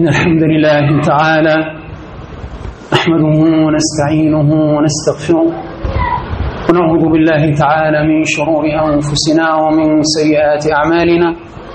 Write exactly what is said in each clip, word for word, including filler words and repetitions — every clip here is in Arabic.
إن الحمد لله تعالى نحمده ونستعينه ونستغفره ونعوذ بالله تعالى من شرور أنفسنا ومن سيئات أعمالنا.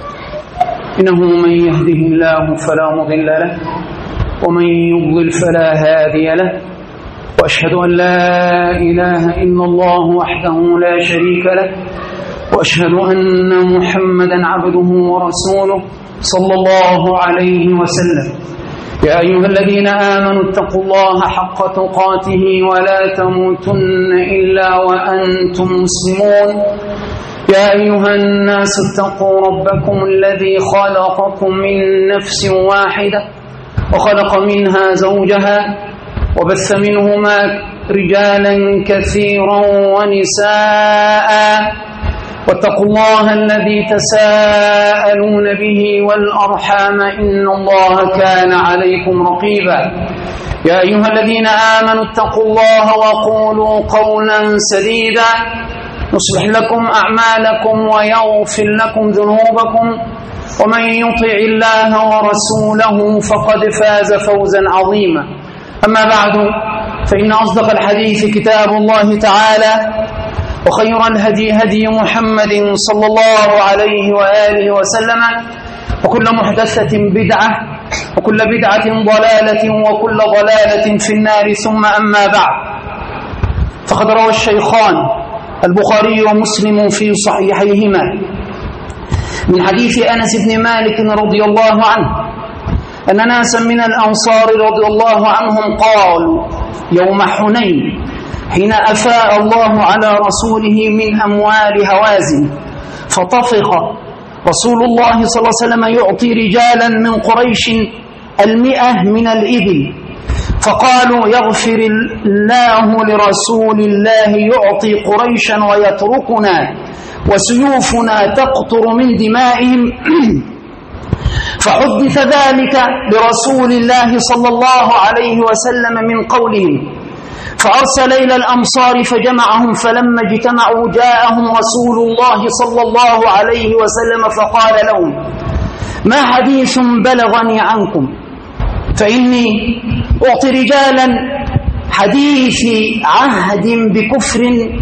إنه من يهده الله فلا مضل له ومن يضلل فلا هادي له، وأشهد أن لا إله إلا الله وحده لا شريك له، وأشهد أن محمدا عبده ورسوله صلى الله عليه وسلم. يا أيها الذين آمنوا اتقوا الله حق تقاته ولا تموتن إلا وأنتم مسلمون. يا أيها الناس اتقوا ربكم الذي خلقكم من نفس واحدة وخلق منها زوجها وبث منهما رجالا كثيرا ونساء، واتقوا الله الذي تساءلون به والأرحام إن الله كان عليكم رقيبا. يا أيها الذين آمنوا اتقوا الله وقولوا قولا سديدا يصلح لكم أعمالكم ويغفر لكم ذنوبكم، ومن يطع الله ورسوله فقد فاز فوزا عظيما. أما بعد، فإن أصدق الحديث كتاب الله تعالى، وخير الهدي هدي محمد صلى الله عليه وآله وسلم، وكل محدثة بدعة وكل بدعة ضلالة وكل ضلالة في النار. ثم أما بعد، فقد روى الشيخان البخاري ومسلم في صحيحيهما من حديث أنس بن مالك رضي الله عنه أن ناسا من الأنصار رضي الله عنهم قالوا يوم حنين حين أفاء الله على رسوله من أموال هوازن، فطفق رسول الله صلى الله عليه وسلم يعطي رجالا من قريش المئة من الإبل، فقالوا يغفر الله لرسول الله يعطي قريشا ويتركنا وسيوفنا تقطر من دمائهم. فحدث ذلك لرسول الله صلى الله عليه وسلم من قولهم، فأرسل إلى الأمصار فجمعهم، فلما اجتمعوا جاءهم رسول الله صلى الله عليه وسلم فقال لهم: ما حديث بلغني عنكم، فإني أعطي رجالا حديث عهد بكفر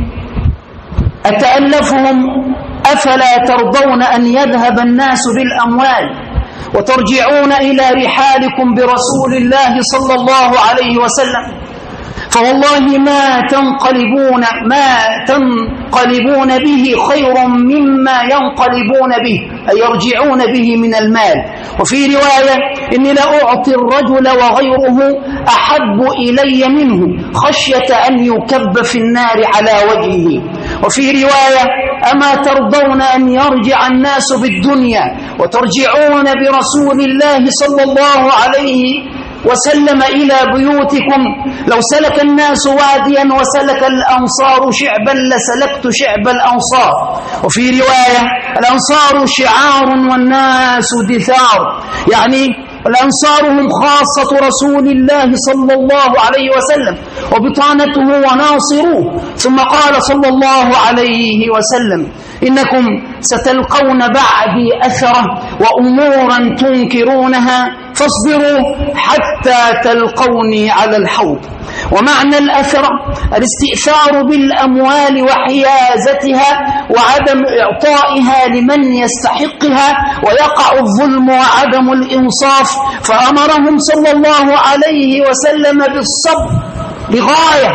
أتألفهم، أفلا ترضون أن يذهب الناس بالأموال وترجعون إلى رحالكم برسول الله صلى الله عليه وسلم؟ فوالله ما تنقلبون ما تنقلبون به خير مما ينقلبون به، أي يرجعون به من المال. وفي رواية: إني لأعطي الرجل وغيره أحب إلي منه خشية أن يكب في النار على وجهه. وفي رواية: أما ترضون أن يرجع الناس بالدنيا وترجعون برسول الله صلى الله عليه وسلم إلى بيوتكم؟ لو سلك الناس واديا وسلك الأنصار شعبا لسلكت شعب الأنصار. وفي رواية: الأنصار شعار والناس دثار، يعني الأنصار هم خاصة رسول الله صلى الله عليه وسلم وبطانته وناصروه. ثم قال صلى الله عليه وسلم: إنكم ستلقون بعدي أثرة وأمورا تنكرونها، فاصبروا حتى تلقوني على الحوض. ومعنى الأثرة الاستئثار بالأموال وحيازتها وعدم إعطائها لمن يستحقها، ويقع الظلم وعدم الإنصاف، فأمرهم صلى الله عليه وسلم بالصبر لغاية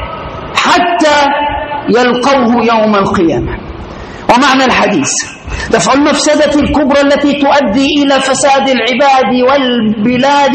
حتى يلقوه يوم القيامة. ومعنى الحديث دفع المفسدة الكبرى التي تؤدي إلى فساد العباد والبلاد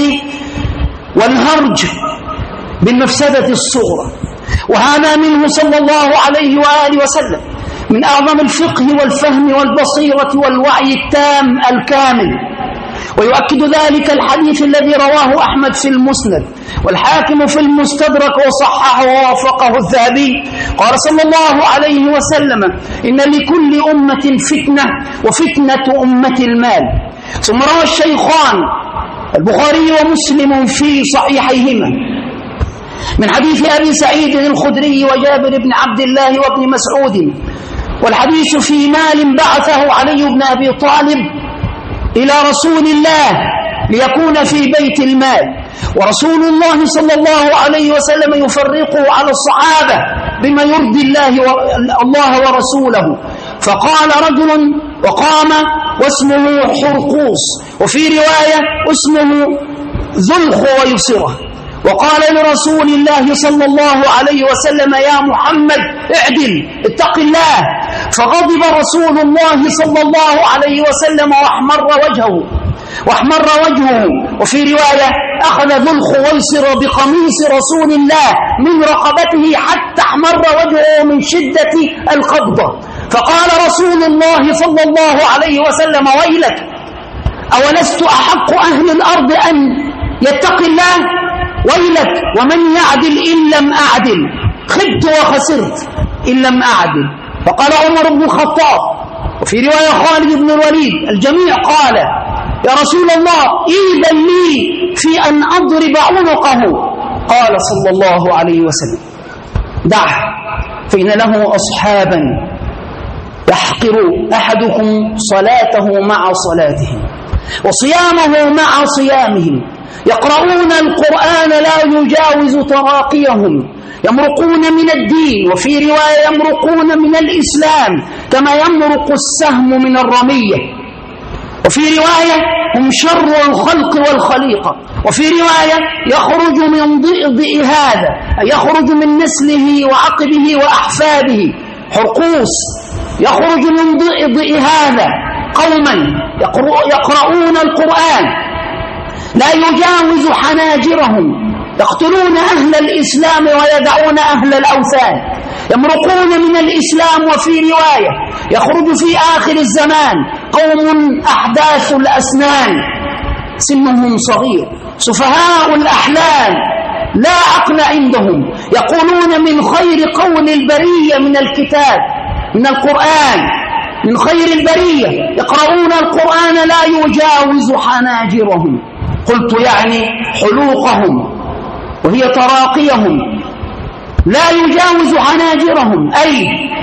والهرج بالمفسدة الصغرى، وهذا منه صلى الله عليه وآله وسلم من أعظم الفقه والفهم والبصيرة والوعي التام الكامل. ويؤكد ذلك الحديث الذي رواه أحمد في المسند والحاكم في المستدرك وصححه ووافقه الذهبي. قال صلى الله عليه وسلم: إن لكل أمة فتنة وفتنة أمة المال. ثم روى الشيخان البخاري ومسلم في صحيحيهما من حديث أبي سعيد الخدري وجابر بن عبد الله وابن مسعود، والحديث في مال بعثه علي بن أبي طالب إلى رسول الله ليكون في بيت المال. ورسول الله صلى الله عليه وسلم يفرقه على الصحابة بما يرضي الله الله ورسوله. فقال رجل وقام واسمه حرقوس، وفي رواية اسمه ذو الخويصرة، وقال لرسول الله صلى الله عليه وسلم: يا محمد اعدل، اتق الله. فغضب رسول الله صلى الله عليه وسلم واحمر وجهه واحمر وجهه وفي رواية أخذ ذو الخويصر بقميص رسول الله من رقبته حتى احمر وجهه من شدة القبضة. فقال رسول الله صلى الله عليه وسلم: ويلك، أولست أحق أهل الأرض أن يتقي الله؟ ويلك، ومن يعدل إن لم أعدل؟ خبت وخسرت إن لم أعدل. وقال عمر بن الخطاب، وفي رواية خالد بن الوليد، الجميع قال: يا رسول الله إذن لي في أن أضرب عنقه. قال صلى الله عليه وسلم: دعه، فإن له أصحابا يحقر أحدكم صلاته مع صلاتهم وصيامه مع صيامهم، يقرؤون القرآن لا يجاوز تراقيهم، يمرقون من الدين، وفي رواية يمرقون من الإسلام كما يمرق السهم من الرمية، وفي رواية هم شر الخلق والخليقة، وفي رواية يخرج من ضئضئ هذا، أي يخرج من نسله وعقبه وأحفاده. حرقوس يخرج من ضئضئ هذا قوما يقرؤون القرآن لا يجاوز حناجرهم، يقتلون أهل الإسلام ويدعون أهل الأوثان، يمرقون من الإسلام. وفي رواية يخرج في آخر الزمان قوم أحداث الأسنان، سنهم صغير، سفهاء الأحلام، لا عقل عندهم، يقولون من خير قول البرية من الكتاب من القرآن، من خير البرية، يقرؤون القرآن لا يجاوز حناجرهم. قلت يعني حلوقهم، وهي تراقيهم، لا يجاوز حناجرهم، أي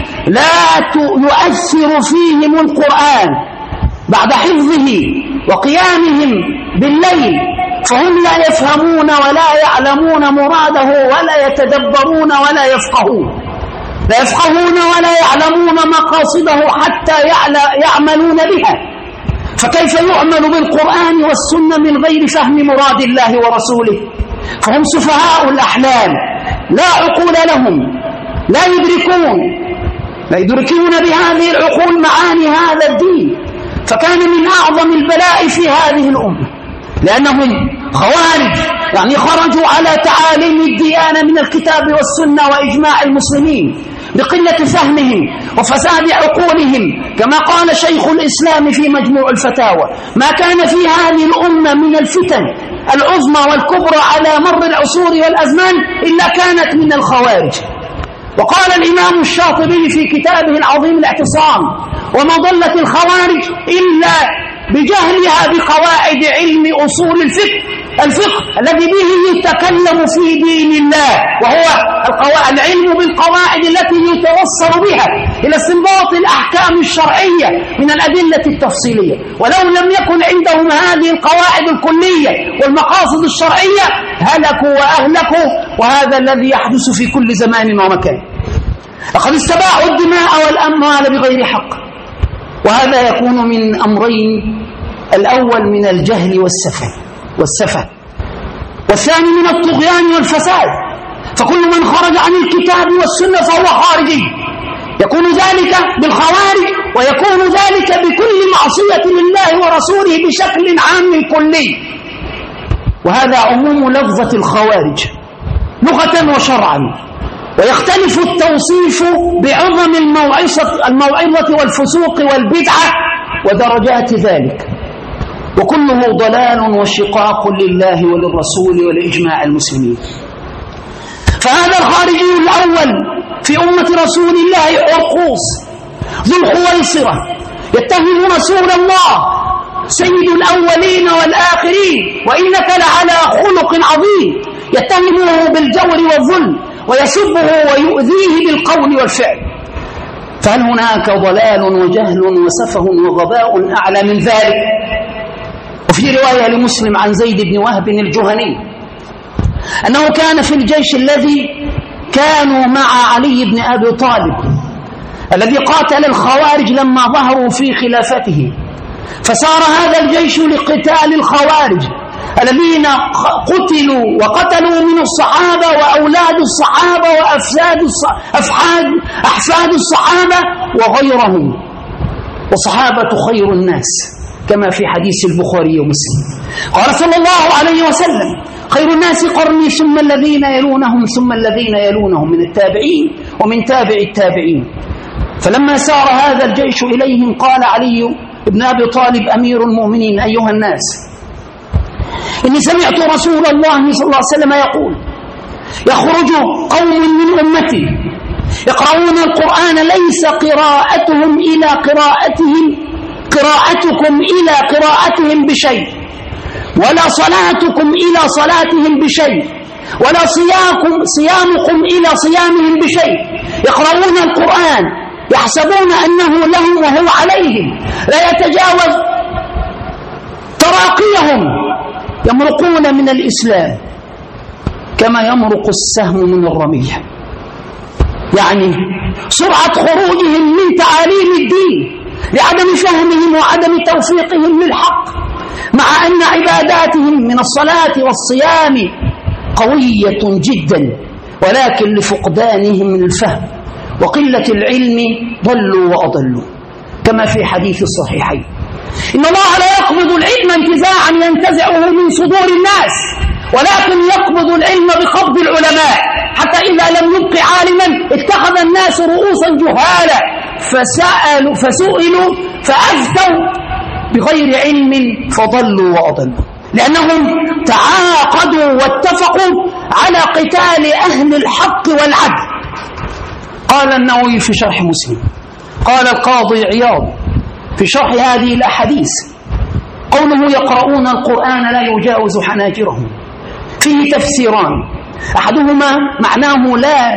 لا يؤثر فيهم القرآن بعد حفظه وقيامهم بالليل، فهم لا يفهمون ولا يعلمون مراده ولا يتدبرون ولا يفقهون لا يفقهون ولا يعلمون مقاصده حتى يعملون بها. فكيف يعمل بالقرآن والسنة من غير فهم مراد الله ورسوله؟ فهم سفهاء الأحلام، لا عقول لهم، لا يدركون لا يدركون بهذه العقول معاني هذا الدين. فكان من أعظم البلاء في هذه الأمة، لأنهم خوارج، يعني خرجوا على تعاليم الديانة من الكتاب والسنة وإجماع المسلمين بقلة فهمهم وفساد عقولهم. كما قال شيخ الإسلام في مجموع الفتاوى: ما كان في هذه الأمة من الفتن العظمى والكبرى على مر العصور والأزمان إلا كانت من الخوارج. وقال الإمام الشاطبي في كتابه العظيم الاعتصام: وما ضلت الخوارج إلا بجهلها بقواعد علم أصول الفقه الفقه الذي به يتكلم في دين الله، وهو القواعد، العلم بالقواعد التي يتوصل بها إلى استنباط الأحكام الشرعية من الأدلة التفصيلية. ولو لم يكن عندهم هذه القواعد الكلية والمقاصد الشرعية هلكوا وأهلكوا، وهذا الذي يحدث في كل زمان ومكان. لقد استباحوا الدماء والأموال بغير حق، وهذا يكون من أمرين: الأول من الجهل والسفه والسفه والثاني من الطغيان والفساد. فكل من خرج عن الكتاب والسنة فهو خارجي، يكون ذلك بالخوارج، ويكون ذلك بكل معصية لله ورسوله بشكل عام كلي. وهذا عموم لفظة الخوارج لغة وشرعا، ويختلف التوصيف بعظم الموعظة الموعظة والفسوق والبدعة ودرجات ذلك، وكله ضلال وشقاق لله وللرسول ولإجماع المسلمين. فهذا الخارجي الأول في أمة رسول الله حرقوس ذو الخويصرة يتهم رسول الله سيد الأولين والآخرين وإنك لعلى خلق عظيم، يتهمه بالجور والظلم ويسبه ويؤذيه بالقول والفعل. فهل هناك ضلال وجهل وسفه وغباء أعلى من ذلك؟ وفي رواية لمسلم عن زيد بن وهب الجهني أنه كان في الجيش الذي كانوا مع علي بن أبي طالب الذي قاتل الخوارج لما ظهروا في خلافته، فسار هذا الجيش لقتال الخوارج الذين قتلوا وقتلوا من الصحابة وأولاد الصحابة وأفساد أفحاد أحفاد الصحابة وغيرهم، وصحابة خير الناس كما في حديث البخاري ومسلم. قال صلى الله عليه وسلم: خير الناس قرني ثم الذين يلونهم ثم الذين يلونهم، من التابعين ومن تابع التابعين. فلما سار هذا الجيش إليهم قال علي بن أبي طالب أمير المؤمنين: أيها الناس، إني سمعت رسول الله صلى الله عليه وسلم يقول: يخرج قوم من أمتي يقرؤون القرآن ليس قراءتهم إلى قراءتهم قراءتكم إلى قراءتهم بشيء، ولا صلاتكم إلى صلاتهم بشيء، ولا صيامكم صيامكم إلى صيامهم بشيء. يقرؤون القرآن يحسبون أنه لهم وهو عليهم، لا يتجاوز تراقيهم، يمرقون من الإسلام كما يمرق السهم من الرمية. يعني سرعة خروجهم من تعاليم الدين لعدم فهمهم وعدم توفيقهم للحق، مع أن عباداتهم من الصلاة والصيام قوية جدا، ولكن لفقدانهم من الفهم وقلة العلم ضلوا وأضلوا، كما في حديث الصحيحين: إن الله لا يقبض العلم انتزاعا ينتزعه من صدور الناس، ولكن يقبض العلم بقبض العلماء، حتى إذا لم يبق عالما اتخذ الناس رؤوسا جهالا فسألوا فسئلوا فأفتوا بغير علم فضلوا وأضلوا، لأنهم تعاقدوا واتفقوا على قتال أهل الحق والعدل. قال النووي في شرح مسلم، قال القاضي عياض في شرح هذه الأحاديث: قوله يقرؤون القرآن لا يجاوز حناجرهم فيه تفسيران: أحدهما معناه لا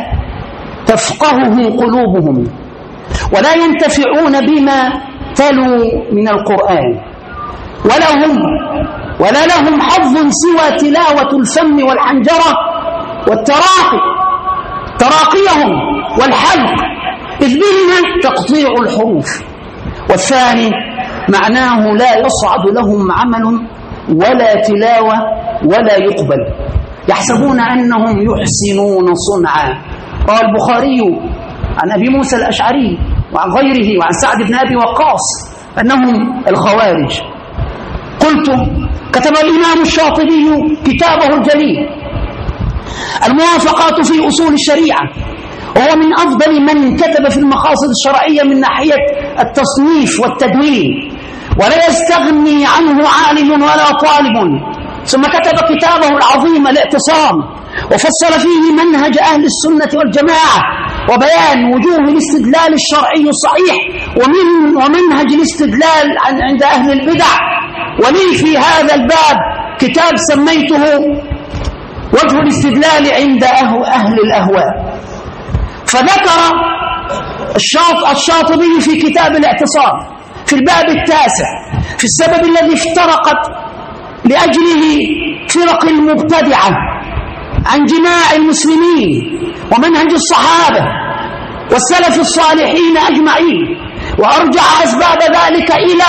تفقهه قلوبهم ولا ينتفعون بما تلوا من القرآن، ولا هم ولا لهم حظ سوى تلاوة الفم والحنجرة والتراقي تراقيهم والحلق، إذ بهما تقطيع الحروف. والثاني معناه لا يصعد لهم عمل ولا تلاوة ولا يقبل، يحسبون أنهم يحسنون صنعا. روى البخاري عن أبي موسى الأشعري وعن غيره وعن سعد بن أبي وقاص أنهم الخوارج. قلت: كتب الإمام الشاطبي كتابه الجليل الموافقات في أصول الشريعة، وهو من أفضل من كتب في المقاصد الشرعية من ناحية التصنيف والتدوين، ولا يستغني عنه عالم ولا طالب. ثم كتب كتابه العظيم الاعتصام، وفصل فيه منهج أهل السنة والجماعة وبيان وجوه الاستدلال الشرعي الصحيح ومن ومنهج الاستدلال عند أهل البدع. ولي في هذا الباب كتاب سميته وجه الاستدلال عند أهل الأهواء. فذكر الشاطبي في كتاب الاعتصام في الباب التاسع في السبب الذي افترقت لأجله فرق المبتدعة عن جماع المسلمين ومنهج الصحابة والسلف الصالحين أجمعين، وأرجع أسباب ذلك إلى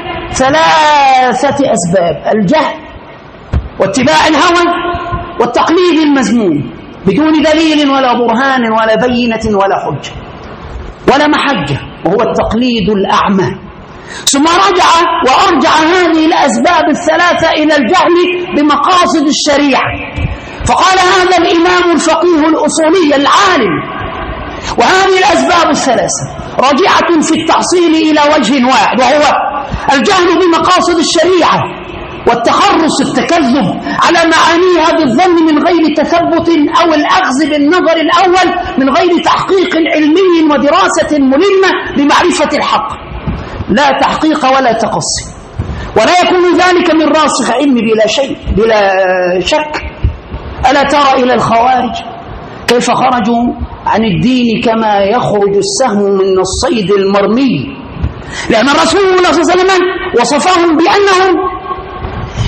ثلاثة أسباب: الجهل واتباع الهوى والتقليد المذموم بدون دليل ولا برهان ولا بينة ولا حجة ولا محجة، وهو التقليد الأعمى. ثم رجع وأرجع هذه الأسباب الثلاثة إلى الجهل بمقاصد الشريعة، فقال هذا الإمام الفقيه الأصولي العالم: وهذه الأسباب الثلاثة راجعة في التحصيل إلى وجه واحد، وهو الجهل بمقاصد الشريعة والتخرص التكذب على معانيها بالظن من غير تثبت أو الأخذ بالنظر الأول من غير تحقيق علمي ودراسة ملمة لمعرفة الحق، لا تحقيق ولا تقصي، ولا يكون ذلك من راسخ علم بلا شيء بلا شك. ألا ترى إلى الخوارج كيف خرجوا عن الدين كما يخرج السهم من الصيد المرمي، لأن الرسول صلى الله عليه وسلم وصفهم بأنهم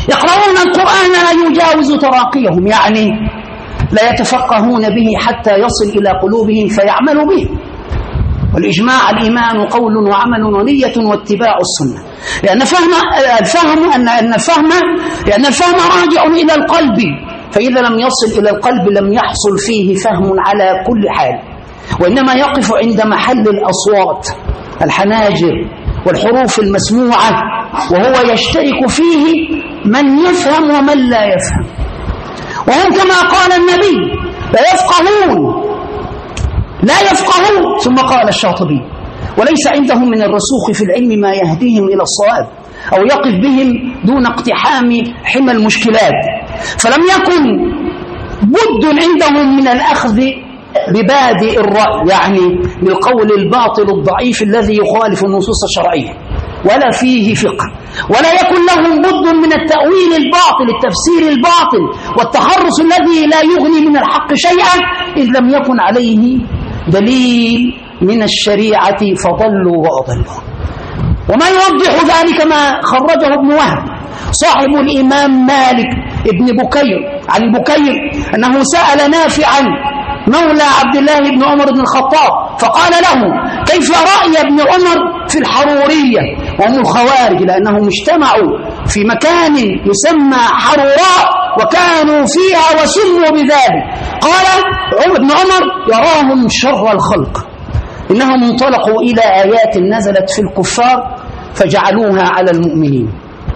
يقرؤون القرآن لا يجاوز تراقيهم، يعني لا يتفقهون به حتى يصل إلى قلوبهم فيعملوا به. والإجماع الإيمان قول وعمل ونية واتباع السنة، لأن فهم الفهم أن أن الفهم لأن الفهم راجع إلى القلب، فإذا لم يصل إلى القلب لم يحصل فيه فهم على كل حال، وإنما يقف عند محل الأصوات الحناجر والحروف المسموعة، وهو يشترك فيه من يفهم ومن لا يفهم. وهم كما قال النبي لا يفقهون لا يفقهون ثم قال الشاطبي وليس عندهم من الرسوخ في العلم ما يهديهم إلى الصواب أو يقف بهم دون اقتحام حمى المشكلات، فلم يكن بد عندهم من الأخذ ببادئ الرأي، يعني بالقول الباطل الضعيف الذي يخالف النصوص الشرعية ولا فيه فقه، ولا يكن لهم بد من التأويل الباطل التفسير الباطل والتخرص الذي لا يغني من الحق شيئا إذ لم يكن عليه دليل من الشريعة فضلوا وأضلوا. وما يوضح ذلك ما خرجه ابن وهب صاحب الإمام مالك ابن بكير عن بكير أنه سأل نافعا مولى عبد الله بن عمر بن الخطاب فقال له كيف رأي ابن عمر في الحرورية وهم الخوارج، لأنهم اجتمعوا في مكان يسمى حروراء وكانوا فيها وسموا بذلك. قال ابن عمر يراهم شر الخلق، إنهم انطلقوا إلى آيات نزلت في الكفار فجعلوها على المؤمنين.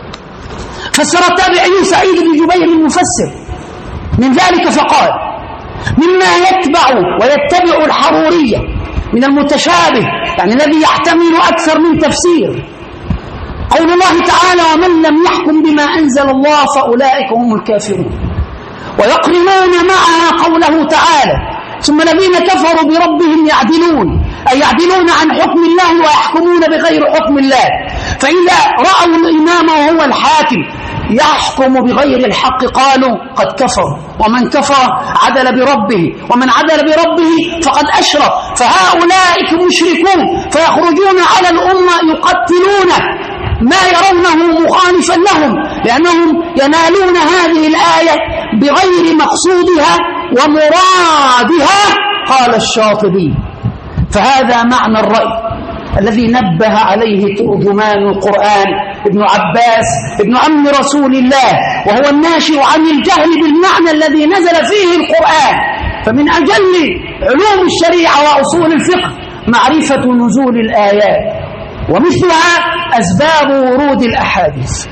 فسر التابعي سعيد بن جبير المفسر من ذلك فقال مما يتبع ويتبع الحرورية من المتشابه، يعني الذي يحتمل أكثر من تفسير، قول الله تعالى ومن لم يحكم بما أنزل الله فأولئك هم الكافرون، ويقرنون معها قوله تعالى ثم الذين كفروا بربهم يعدلون، أي يعدلون عن حكم الله ويحكمون بغير حكم الله. فإذا رأوا الإمام وهو الحاكم يحكم بغير الحق قالوا قد كفر، ومن كفر عدل بربه، ومن عدل بربه فقد أشرك، فهؤلاء مشركون فيخرجون على الأمة يقتلون ما يرونه مخالفا لهم، لأنهم ينالون هذه الآية بغير مقصودها ومرادها. قال الشاطبي فهذا معنى الرأي الذي نبه عليه ترجمان القرآن ابن عباس ابن عم رسول الله، وهو الناشئ عن الجهل بالمعنى الذي نزل فيه القرآن. فمن أجل علوم الشريعة وأصول الفقه معرفة نزول الآيات ومثلها أسباب ورود الأحاديث.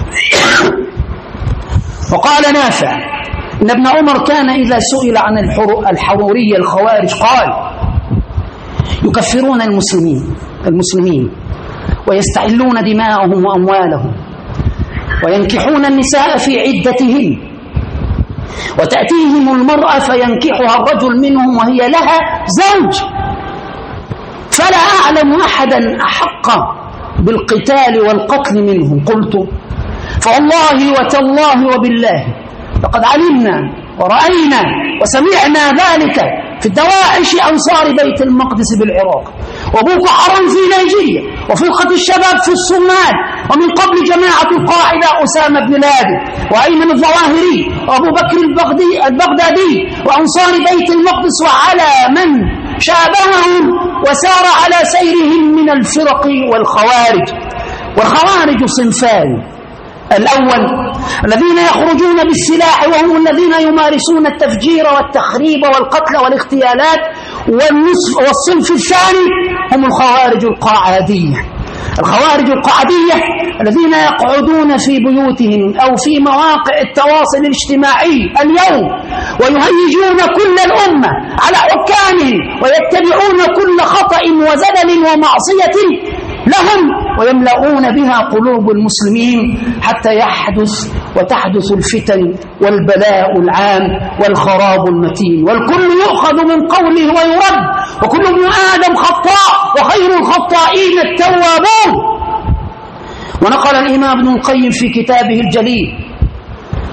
وقال نافع إن ابن عمر كان إذا سئل عن الحرورية الخوارج قال يكفرون المسلمين المسلمين ويستحلون دماءهم وأموالهم وينكحون النساء في عدتهن، وتأتيهم المرأة فينكحها الرجل منهم وهي لها زوج، فلا أعلم أحدا أحق بالقتال والقتل منهم. قلت فوالله وتالله وبالله لقد علمنا ورأينا وسمعنا ذلك في الدواعش أنصار بيت المقدس بالعراق، وبوكو حرام في نيجيريا، وفرقة الشباب في الصومال، ومن قبل جماعة القاعدة أسامة بن لادن وأيمن الظواهري وأبو بكر البغدادي وأنصار بيت المقدس وعلى من شابههم وسار على سيرهم من الفرق والخوارج. والخوارج صنفان: الأول الذين يخرجون بالسلاح وهم الذين يمارسون التفجير والتخريب والقتل والاغتيالات، والصنف الثاني هم الخوارج القاعدية. الخوارج القاعدية الذين يقعدون في بيوتهم أو في مواقع التواصل الاجتماعي اليوم ويهيجون كل الأمة على حكامهم ويتبعون كل خطأ وزلل ومعصية لهم ويملؤون بها قلوب المسلمين حتى يحدث وتحدث الفتن والبلاء العام والخراب المتين، والكل يؤخذ من قوله ويرد، وكل ابن آدم خطاء وخير الخطائين التوابون. ونقل الإمام ابن القيم في كتابه الجليل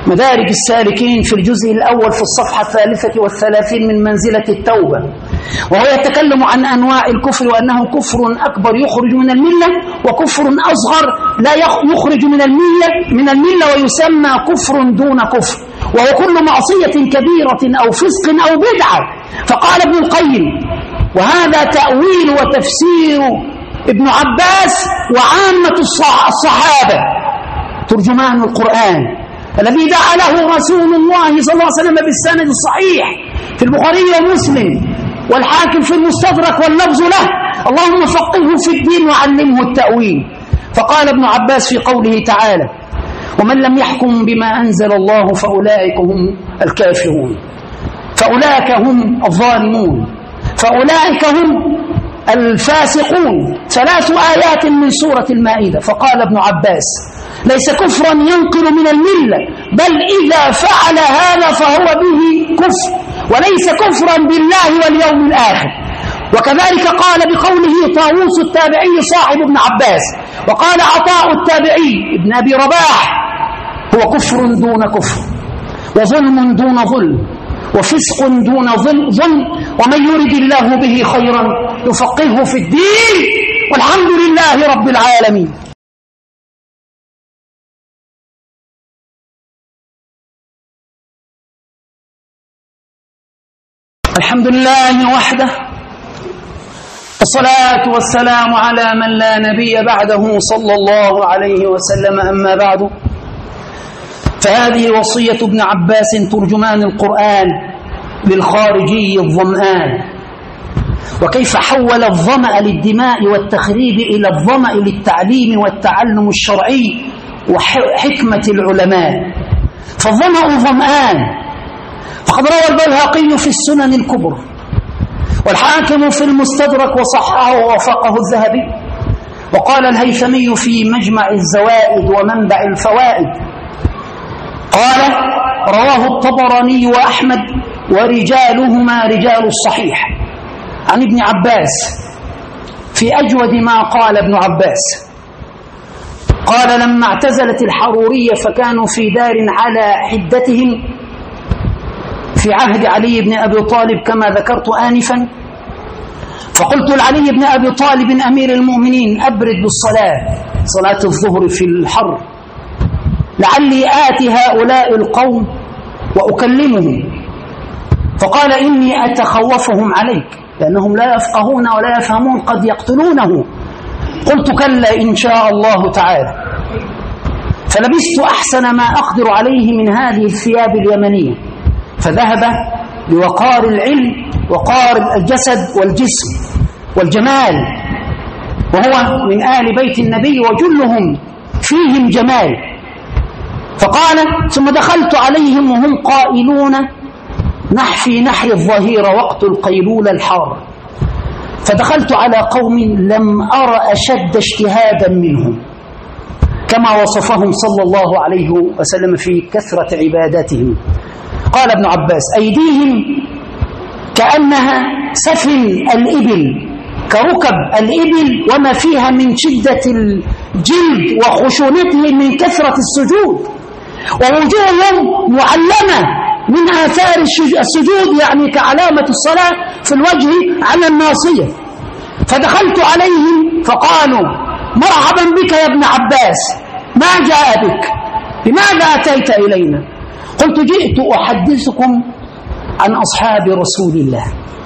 مدارج السالكين في الجزء الأول في الصفحة الثالثة والثلاثين من منزلة التوبة، وهو يتكلم عن أنواع الكفر وأنه كفر أكبر يخرج من الملة، وكفر أصغر لا يخرج من الملة من الملة ويسمى كفر دون كفر، وهو كل معصية كبيرة أو فسق أو بدعة. فقال ابن القيم: وهذا تأويل وتفسير ابن عباس وعامة الصحابة ترجمان القرآن الذي دعا له رسول الله صلى الله عليه وسلم بالسند الصحيح في البخاري ومسلم والحاكم في المستدرك واللفظ له: اللهم فقهه في الدين وعلمه التأويل. فقال ابن عباس في قوله تعالى: ومن لم يحكم بما أنزل الله فأولئك هم الكافرون، فأولئك هم الظالمون، فأولئك هم الفاسقون. ثلاث آيات من سورة المائدة. فقال ابن عباس: ليس كفرا ينقل من الملة، بل إذا فعل هذا فهو به كفر، وليس كفرا بالله واليوم الآخر. وكذلك قال بقوله طاووس التابعي صاحب ابن عباس، وقال عطاء التابعي ابن أبي رباح: هو كفر دون كفر، وظلم دون ظلم، وفسق دون ظلم، ومن يرد الله به خيرا يفقهه في الدين، والحمد لله رب العالمين. الحمد لله وحده، والصلاة والسلام على من لا نبي بعده صلى الله عليه وسلم. أما بعد، فهذه وصية ابن عباس ترجمان القرآن للخارجي الظمآن، وكيف حول الظمأ للدماء والتخريب إلى الظمأ للتعليم والتعلم الشرعي وحكمة العلماء. فالظمأ ظمآن، فقد روى البيهقي في السنن الكبرى والحاكم في المستدرك وصححه ووافقه الذهبي، وقال الهيثمي في مجمع الزوائد ومنبع الفوائد، قال: رواه الطبراني وأحمد ورجالهما رجال الصحيح عن ابن عباس في أجود ما قال ابن عباس. قال: لما اعتزلت الحرورية فكانوا في دار على حدتهم في عهد علي بن أبي طالب كما ذكرت آنفا، فقلت لعلي بن أبي طالب أمير المؤمنين: أبرد بالصلاة، صلاة الظهر في الحر، لعلي آتي هؤلاء القوم وأكلمهم. فقال: إني أتخوفهم عليك لأنهم لا يفقهون ولا يفهمون، قد يقتلونه. قلت: كلا إن شاء الله تعالى. فلبست أحسن ما أقدر عليه من هذه الثياب اليمنية، فذهب بوقار العلم وقار الجسد والجسم والجمال، وهو من آل بيت النبي وجلهم فيهم جمال. فقال: ثم دخلت عليهم وهم قائلون نحفي نحر الظهيرة وقت القيلولة الحارة، فدخلت على قوم لم أر أشد اجتهادا منهم، كما وصفهم صلى الله عليه وسلم في كثرة عباداتهم. قال ابن عباس: أيديهم كأنها سفن الإبل، كركب الإبل وما فيها من شدة الجلد وخشونته من كثرة السجود، ووجوههم معلمة من آثار السجود، يعني كعلامة الصلاة في الوجه على الناصية. فدخلت عليهم فقالوا: مرحبا بك يا ابن عباس، ما جاء بك؟ لماذا أتيت إلينا؟ قلت: جئت أحدثكم عن أصحاب رسول الله،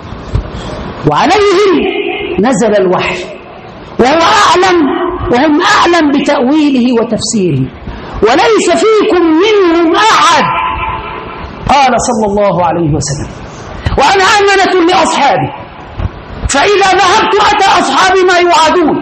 وعليهم نزل الوحي، وهو أعلم وهم أعلم بتأويله وتفسيره، وليس فيكم منهم أحد. قال صلى الله عليه وسلم: وأنا أمنة لأصحابي، فإذا ذهبت أتى أصحابي ما يوعدون،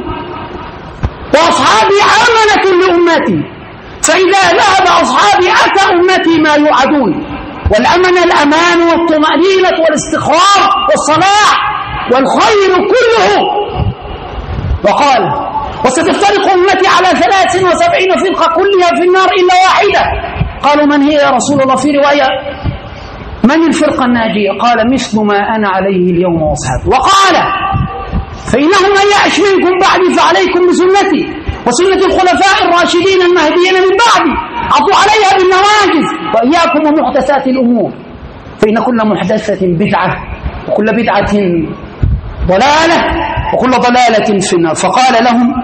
وأصحابي أمنة لأمتي، فإذا ذهب أصحابي أتى أمتي ما يوعدون. والأمن الأمان والطمأنينة والاستقرار والصلاح والخير كله. وقال: وستفترق أمتي على ثلاث وسبعين فرقة كلها في النار إلا واحدة. قالوا: من هي يا رسول الله؟ في رواية: من الفرقة الناجية؟ قال: مثل ما أنا عليه اليوم وأصحابي. وقال: فإنه من يعش منكم بعدي فعليكم بسنتي وسنة الخلفاء الراشدين المهديين من بعدي، عضوا عليها بالنواجذ وإياكم ومحدثات الأمور فإن كل محدثة بدعة وكل بدعة ضلالة وكل ضلالة في النار. فقال لهم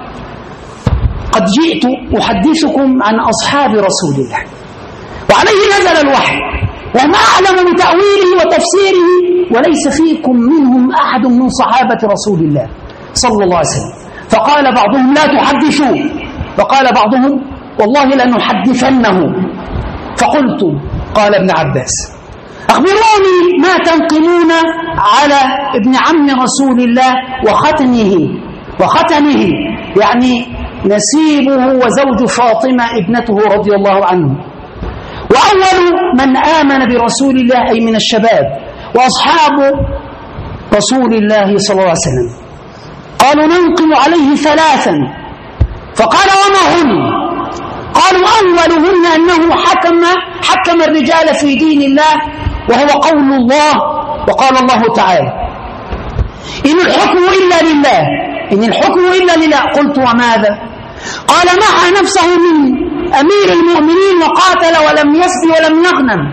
قد جئت أحدثكم عن أصحاب رسول الله وعليه نزل الوحي وما أعلم بتأويله وتفسيره وليس فيكم منهم أحد من صحابة رسول الله صلى الله عليه وسلم. فقال بعضهم لا تحدثوا وقال بعضهم والله لنحدثنه. فقلت قال ابن عباس أخبروني ما تنقلون على ابن عم رسول الله وختنه وختنه يعني نسيبه وزوج فاطمة ابنته رضي الله عنه وأول من آمن برسول الله أي من الشباب وأصحاب رسول الله صلى الله عليه وسلم. قالوا ننقل عليه ثلاثا فقال وما هم؟ قالوا أولهن أنه حكم حكم الرجال في دين الله وهو قول الله وقال الله تعالى إن الحكم إلا لله إن الحكم إلا لله. قلت وماذا؟ قال محى نفسه من أمير المؤمنين وقاتل ولم يسب ولم يغنم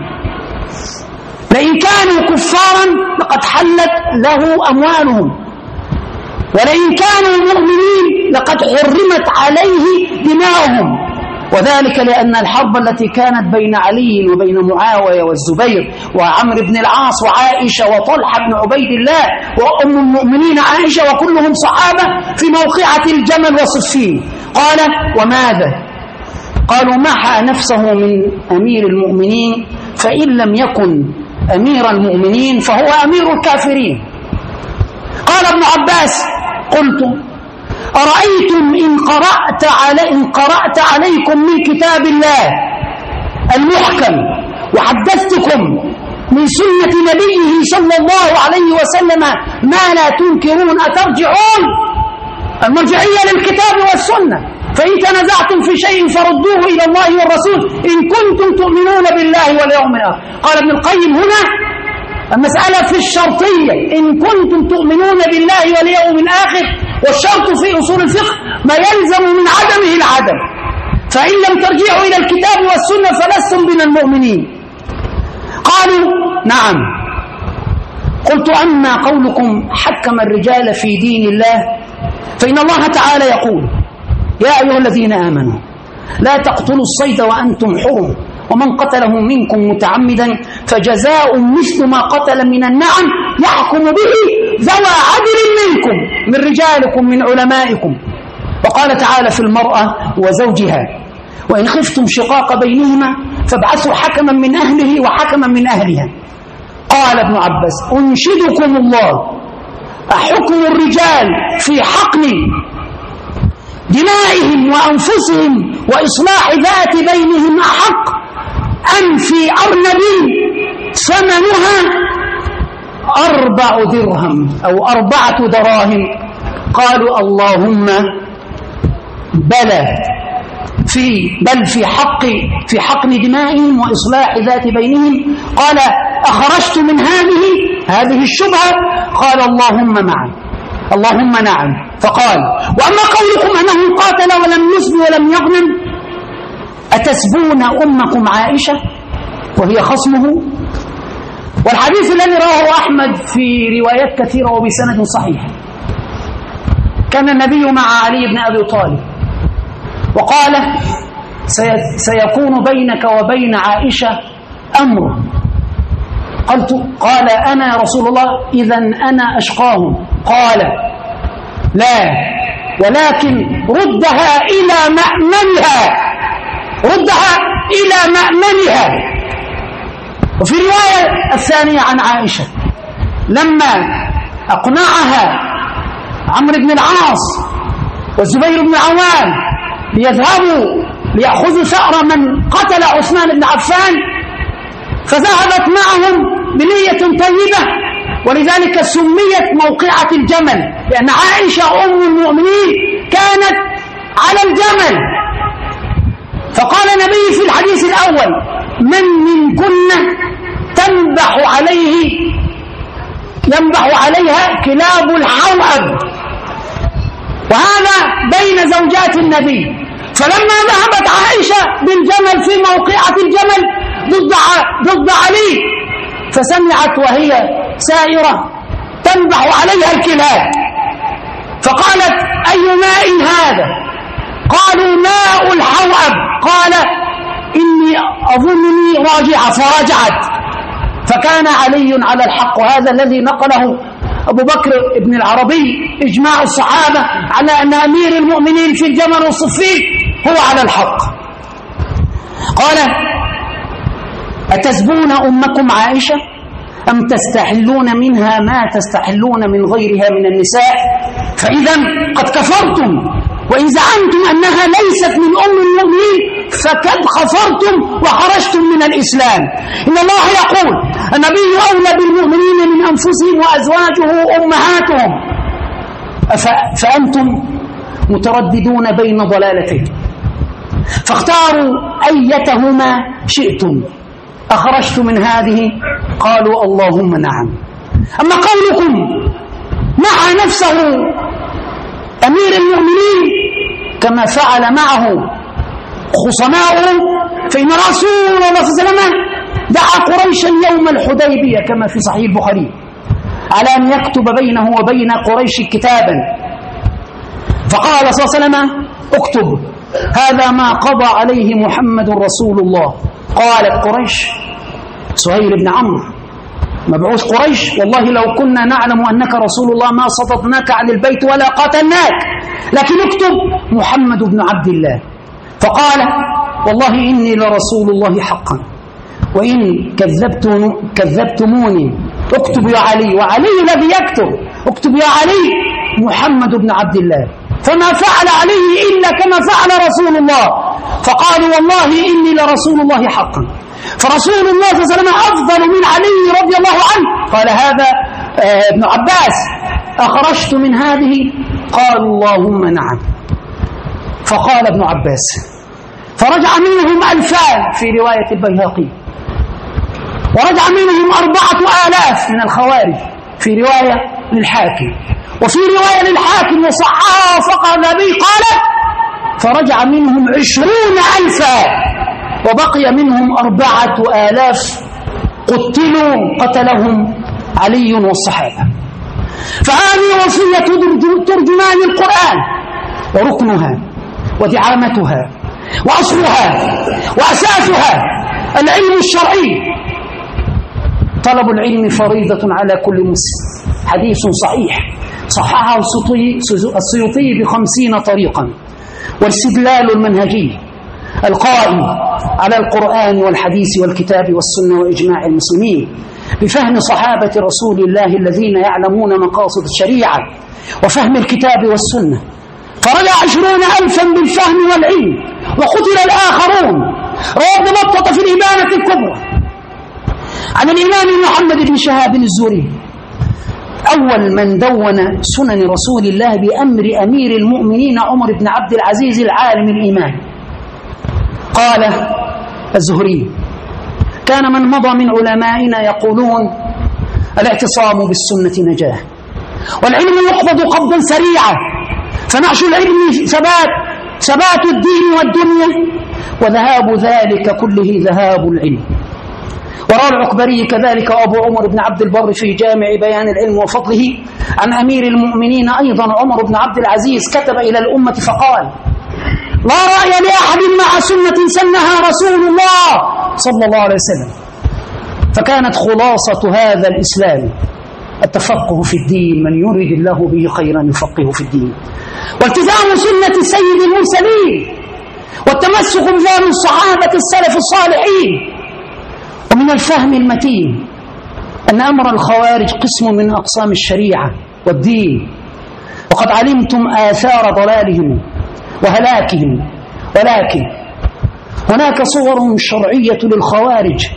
لئن كانوا كفارا لقد حلت له أموالهم ولئن كانوا مؤمنين لقد حرمت عليه دماؤهم وذلك لأن الحرب التي كانت بين علي وبين معاوية والزبير وعمرو بن العاص وعائشة وطلحة بن عبيد الله وأم المؤمنين عائشة وكلهم صحابة في موقعة الجمل وصفين. قال وماذا؟ قالوا محى نفسه من أمير المؤمنين فإن لم يكن أمير المؤمنين فهو أمير الكافرين. قال ابن عباس قلت أرأيتم إن قرأت, علي إن قرأت عليكم من كتاب الله المحكم وحدثتكم من سنة نبيه صلى الله عليه وسلم ما لا تنكرون أترجعون؟ المرجعية للكتاب والسنة فإن تنازعتم في شيء فردوه إلى الله والرسول إن كنتم تؤمنون بالله واليوم الآخر. قال ابن القيم هنا المسألة في الشرطية إن كنتم تؤمنون بالله واليوم الآخر والشرط في أصول الفقه ما يلزم من عدمه العدم فإن لم ترجعوا إلى الكتاب والسنة فلستم من المؤمنين. قالوا نعم. قلت أما قولكم حكم الرجال في دين الله فإن الله تعالى يقول يا أيها الذين آمنوا لا تقتلوا الصيد وأنتم حرم ومن قتله منكم متعمدا فجزاء مثل ما قتل من النعم يحكم به ذوى عدل منكم من رجالكم من علمائكم. وقال تعالى في المرأة وزوجها وإن خفتم شقاق بينهما فابعثوا حكما من أهله وحكما من أهلها. قال ابن عباس أنشدكم الله أحكم الرجال في حقن دمائهم وأنفسهم وإصلاح ذات بينهم أحق أم في أرنب ثمنها أربع درهم أو أربعة دراهم؟ قالوا اللهم بلى في بل في حق في حقن دمائهم وإصلاح ذات بينهم. قال أخرجت من هذه هذه الشبهة؟ قال اللهم نعم اللهم نعم. فقال وأما قولكم أنه قاتل ولم يسب ولم يغنم أتسبون أمكم عائشة وهي خصمه؟ والحديث الذي رواه أحمد في روايات كثيرة وبسند صحيح كان النبي مع علي بن أبي طالب وقال سيكون بينك وبين عائشة أمر. قلت قال أنا رسول الله إذن أنا أشقاهم. قال لا ولكن ردها إلى مأمنها ردها إلى مأمنها. وفي الرواية الثانية عن عائشة لما أقنعها عمرو بن العاص والزبير بن عوام ليذهبوا ليأخذوا ثأر من قتل عثمان بن عفان فذهبت معهم بنية طيبة ولذلك سميت موقعة الجمل لأن عائشة أم المؤمنين كانت على الجمل. فقال النبي في الحديث الأول من منكن تنبح عليه ينبح عليها كلاب الحوأب وهذا بين زوجات النبي. فلما ذهبت عائشة بالجمل في موقعة الجمل ضد ضد علي، فسمعت وهي سائرة تنبح عليها الكلاب، فقالت: أي ماء هذا؟ قالوا: ماء الحوأب. قال: إني أظنني راجعة، فرجعت. فكان علي على الحق، وهذا الذي نقله أبو بكر ابن العربي إجماع الصحابة على أن أمير المؤمنين في الجمل والصفين هو على الحق. قال: أتسبون أمكم عائشة أم تستحلون منها ما تستحلون من غيرها من النساء؟ فإذا قد كفرتم، وإن زعمتم أنها ليست من أم المؤمنين فقد كفرتم وخرجتم من الإسلام. إن الله يقول: النبي أولى بالمؤمنين من أنفسهم وأزواجه أمهاتهم. فأنتم مترددون بين ضلالتين، فاختاروا أيتهما شئتم. أخرجت من هذه؟ قالوا: اللهم نعم. أما قولكم مع نفسه أمير المؤمنين كما فعل معه خصماؤه، فإن رسول الله صلى الله عليه وسلم دعا قريشا يوم الحديبية كما في صحيح البخاري على أن يكتب بينه وبين قريش كتابا، فقال صلى الله عليه وسلم: اكتب هذا ما قضى عليه محمد رسول الله. قالت قريش: سهيل بن عمرو مبعوث قريش، والله لو كنا نعلم أنك رسول الله ما صددناك عن البيت ولا قاتلناك، لكن اكتب محمد بن عبد الله. فقال: والله إني لرسول الله حقا، وإن كذبتموني اكتب يا علي. وعلي الذي يكتب، اكتب يا علي محمد بن عبد الله. فما فعل عليه إلا كما فعل رسول الله. فقالوا: والله إني لرسول الله حقا. فرسول الله صلى الله عليه وسلم أفضل من علي رضي الله عنه. قال هذا ابن عباس: أخرجت من هذه؟ قالوا: اللهم نعم. فقال ابن عباس: فرجع منهم ألفان في رواية البيهقي، ورجع منهم أربعة آلاف من الخوارج في رواية للحاكم، وفي رواية للحاكم وصححها وفقه النبي قال: فرجع منهم عشرون ألفا، وبقي منهم أربعة آلاف قتلوا قتلهم علي والصحابة. فهذه وصية ترجمان القرآن، وركنها ودعامتها وأصلها وأساسها العلم الشرعي. طلب العلم فريضة على كل مسلم. حديث صحيح صححه السيوطي بخمسين طريقا. والاستدلال المنهجي القائم على القرآن والحديث والكتاب والسنة وإجماع المسلمين بفهم صحابة رسول الله الذين يعلمون مقاصد الشريعة وفهم الكتاب والسنة. فرجع عشرون ألفا بالفهم والعلم، وقتل الآخرون. رواه ابن بطة في الإبانة الكبرى عن الإمام محمد بن شهاب الزهري: أول من دون سنن رسول الله بأمر أمير المؤمنين عمر بن عبد العزيز العالم الإمام. قال الزهري: كان من مضى من علمائنا يقولون: الاعتصام بالسنة نجاة، والعلم يقبض قبضا سريعا، فنعش العلم ثبات ثبات الدين والدنيا، وذهاب ذلك كله ذهاب العلم. وروى العكبري كذلك أبو عمر بن عبد البر في جامع بيان العلم وفضله عن أمير المؤمنين أيضا عمر بن عبد العزيز كتب إلى الأمة فقال: لا رأي لأحد مع سنة سنها رسول الله صلى الله عليه وسلم. فكانت خلاصة هذا الإسلام التفقه في الدين، من يريد الله به خيرا يفقهه في الدين، والتزام سنة سيد المرسلين، والتمسك بفهم الصحابة السلف الصالحين. ومن الفهم المتين أن أمر الخوارج قسم من أقسام الشريعة والدين، وقد علمتم آثار ضلالهم وهلاكهم، ولكن هناك صور شرعية للخوارج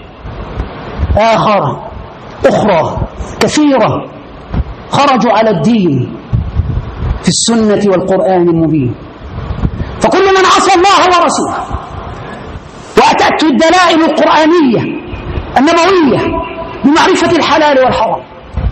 آخر أخرى كثيرة خرجوا على الدين في السنة والقرآن المبين. فكل من عصى الله ورسوله وأتته الدلائل القرآنية النبوية بمعرفة الحلال والحرام،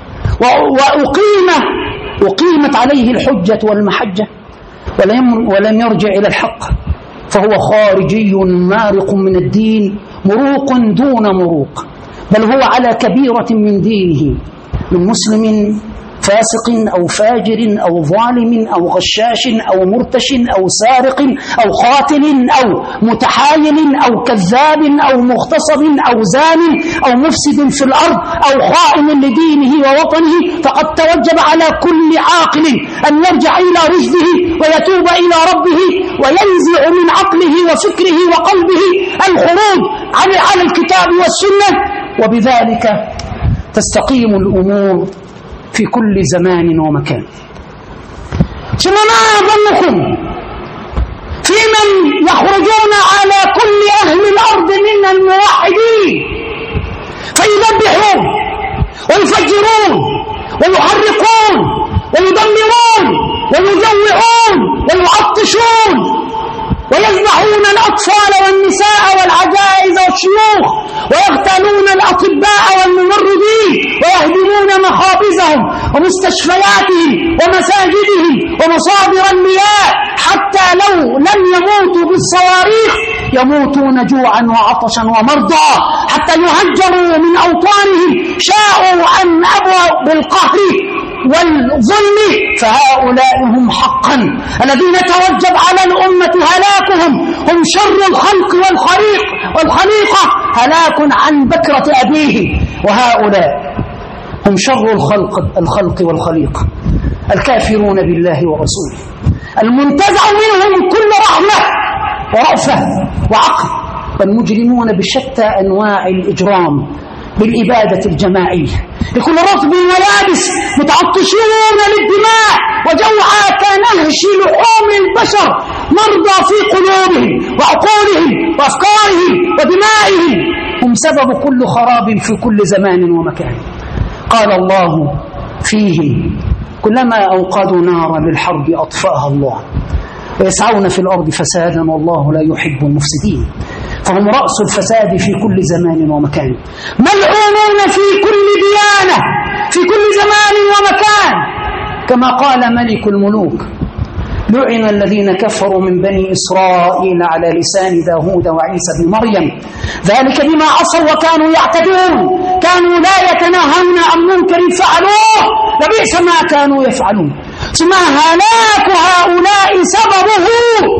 وأقيم أقيمت عليه الحجة والمحجة، ولم ولم يرجع إلى الحق فهو خارجي مارق من الدين مروق دون مروق، بل هو على كبيرة من دينه، من مسلم فاسق أو فاجر أو ظالم أو غشاش أو مرتش أو سارق أو قاتل أو متحايل أو كذاب أو مغتصب أو زان أو مفسد في الأرض أو خائن لدينه ووطنه، فقد توجب على كل عاقل أن يرجع إلى رشده ويتوب إلى ربه وينزع من عقله وفكره وقلبه الخروج على الكتاب والسنة، وبذلك تستقيم الأمور في كل زمان ومكان. ثم ما ظنكم في من يخرجون على كل أهل الأرض من الموحدين فيذبحون ويفجرون ويحرقون ويدمرون ويجوعون ويعطشون ويذبحون الأطفال والنساء والعجائز والشيوخ ويغتالون الأطباء والممرضين ويهدمون مخابزهم ومستشفياتهم ومساجدهم ومصادر المياه، حتى لو لم يموتوا بالصواريخ يموتون جوعا وعطشا ومرضى، حتى يهجروا من أوطانهم شاءوا أن أبوا بالقهر والظلم، فهؤلاء هم حقا الذين توجب على الأمة هلاكهم، هم شر الخلق والخليق والخليقة، هلاك عن بكرة أبيه، وهؤلاء هم شر الخلق الخلق والخليقة، الكافرون بالله ورسوله، المنتزع منهم كل رحمة ورأفة وعقل، والمجرمون بشتى أنواع الإجرام بالإبادة الجماعية لكل رطب ويابس، متعطشون للدماء وجوعى كنهش لحوم البشر، مرضى في قلوبهم وعقولهم وأفكارهم ودمائهم، هم سبب كل خراب في كل زمان ومكان. قال الله فيهم: كلما أوقدوا نارا للحرب أطفأها الله ويسعون في الأرض فسادا والله لا يحب المفسدين، فهم رأس الفساد في كل زمان ومكان، ملعونون في كل ديانة في كل زمان ومكان، كما قال ملك الملوك: لعن الذين كفروا من بني إسرائيل على لسان داود وعيسى بن مريم، ذلك بما عصوا وكانوا يعتدون، كانوا لا يتناهون عن منكر فعلوه لبئس ما كانوا يفعلون. ثم هلاك هؤلاء سببه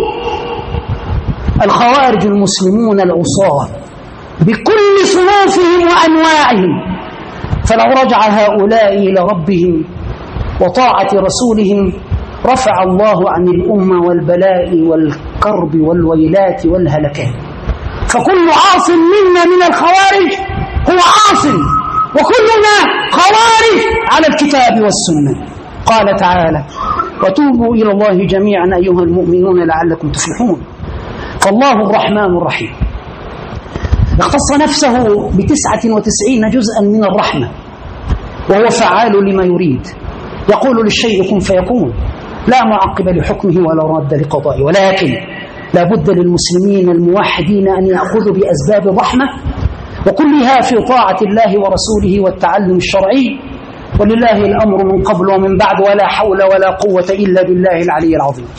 الخوارج المسلمون العصاة بكل صنوفهم وأنواعهم، فلو رجع هؤلاء إلى ربهم وطاعة رسولهم رفع الله عن الأمة والبلاء والكرب والويلات والهلكات. فكل عاص منا من الخوارج هو عاص، وكلنا خوارج على الكتاب والسنة. قال تعالى: وتوبوا إلى الله جميعا أيها المؤمنون لعلكم تفلحون. فالله الرحمن الرحيم اختص نفسه بتسعة وتسعين جزءا من الرحمة، وهو فعال لما يريد، يقول للشيء كن فيكون، لا معقب لحكمه ولا راد لقضائه، ولكن لا بد للمسلمين الموحدين أن يأخذوا بأسباب الرحمة، وكلها في طاعة الله ورسوله والتعلم الشرعي، ولله الأمر من قبل ومن بعد، ولا حول ولا قوة إلا بالله العلي العظيم.